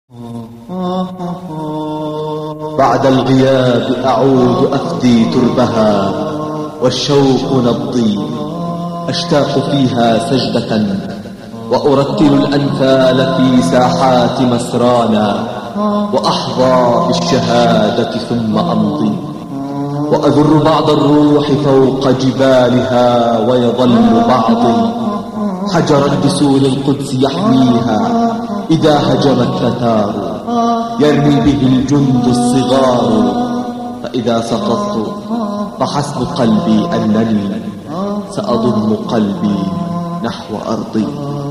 بعد الغياب أعود أفدي تربها والشوق نبضي، أشتاق فيها سجدة وأرتل الأنفال في ساحات مسرانا، وأحظى بالشهادة ثم أمضي، وأذر بعض الروح فوق جبالها، ويظل بعض حجرا بسور القدس يحميها إذا هجم التتار، يرمي به الجند الصغار، فإذا سقطت فحسب قلبي أنني سأضم قلبي نحو أرضي.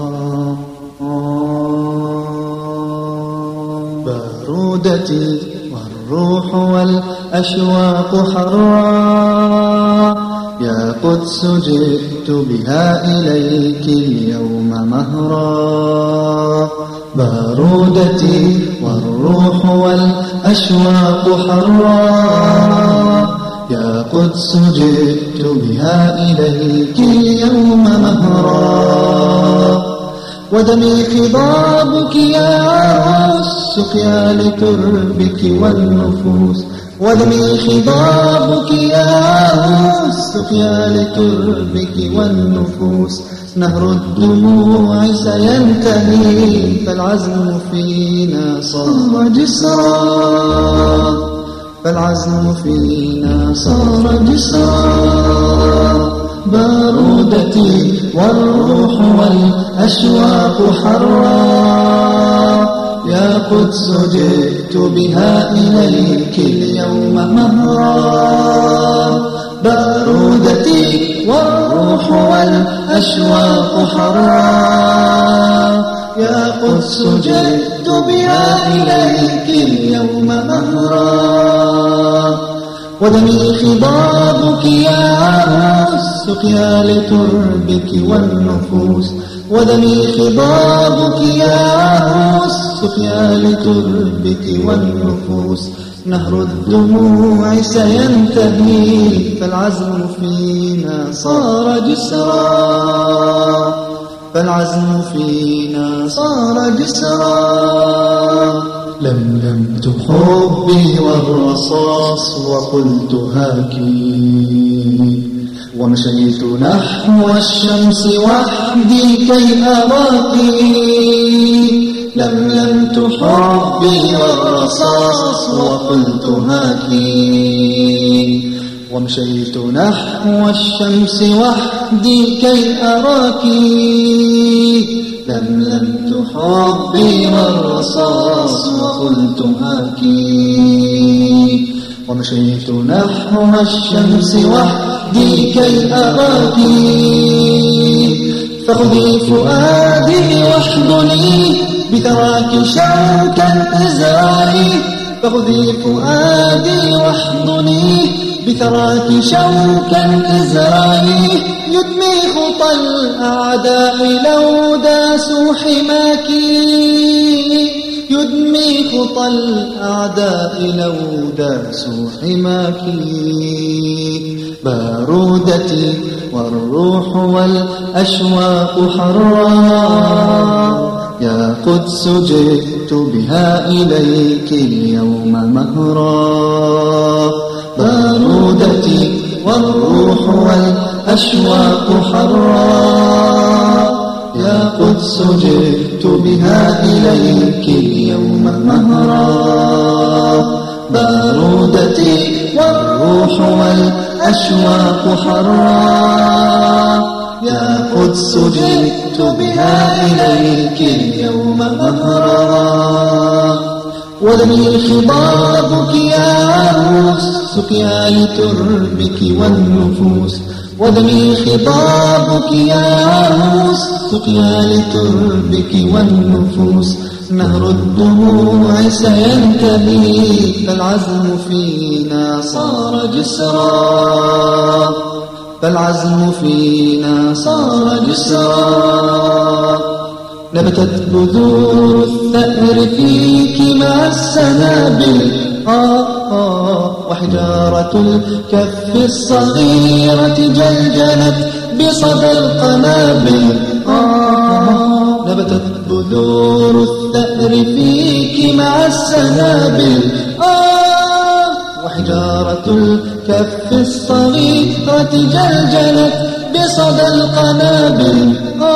بارودتي والروح والأشواق حرا، يا قدس جئت بها إليك اليوم مهرا. بارودتي والروح والأشواق حرا، يا قدس جئت بها إليك اليوم مهرا. ودمي خضابك يا عروس سقيا لتربك والنفوس، ودمي خضابك يا عروس سقيا لتربك والنفوس. نهر الدموع سينتهي فالعزم فينا صار جسرا، فالعزم فينا صار جسرا. بارودتي والروح والأشواق حرا، يا قدس جئت بها إليك اليوم مهرا. بارودتي والروح والأشواق حرا، يا قدس جئت بها إليك اليوم مهرا. ودمي خضابك يا عروس سقيا لتربك والنفوس، ودمي خضابك يا عروس سقيا لتربك والنفوس. نهر الدموع سينتهي فالعزم فينا صار جسرا، فالعزم فينا صار جسرا. لملمت حبي والرصاص وقلت هاكي، ومشيت نحو الشمس وحدي كي أراكي. لملمت حبي والرصاص وقلت هاكي، ومشيت نحو الشمس وحدي كي أراكي. لملمت حبي والرصاص وقلت هاكي، ومشيت نحو الشمس وحدي كي أراكي. فخذي فؤادي واحضني بثراك شوكا أزرعي، فخذي فؤادي واحضني بثراك شوكا أزرعي. يدمي خطى الأعداء لو داسوا حماك، يدمي خطى الأعداء لو داسوا حماك. بارودتي والروح والأشواق حرا، يا قدس جئت بها إليك اليوم مهرا. بارودتي والروح والأشواق حرا، يا قدس جئت بها إليك اليوم مهرا. بارودتي والروح والأشواق حرا، يا قدس جئت بها إليك اليوم مهرا. ودمي خضابك يا عروس سقيا لتربك والنفوس، ودمي خضابك يا عروس سقيا لتربك والنفوس. نهر الدموع سينتهي فالعزم فينا صار جسرا، فالعزم فينا صار جسرا. نبتت بذور الثأر فيك مع السنابل، وحجارة الكف الصغيرة جلجلت بصدى القنابل. نبتت بذور الثأر فيك مع السنابل. وحجارة الكف الصغيرة جلجلت بصدى القنابل.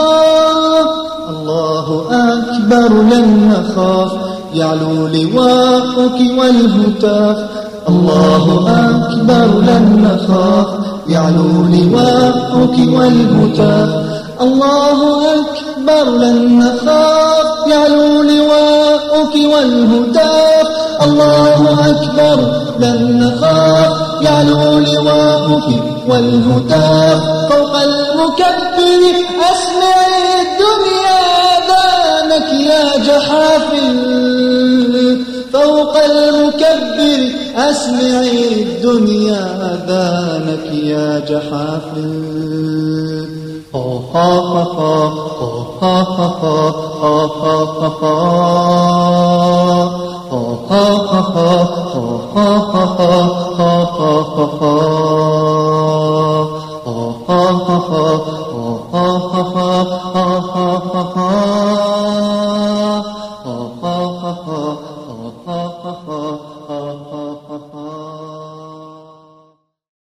الله أكبر لن نخاف يعلو لواءك والهتاف. الله أكبر لن نخاف يعلو لواءك والهتاف. الله أكبر لن نخاف يعلو لواءك والهتاف. الله أكبر لن نخاف يعلو لواءك والهتاف. فوق المكبر أسمع الدنيا أذانك يا جحافل. فوق المكبر أسمع الدنيا أذانك يا جحافل.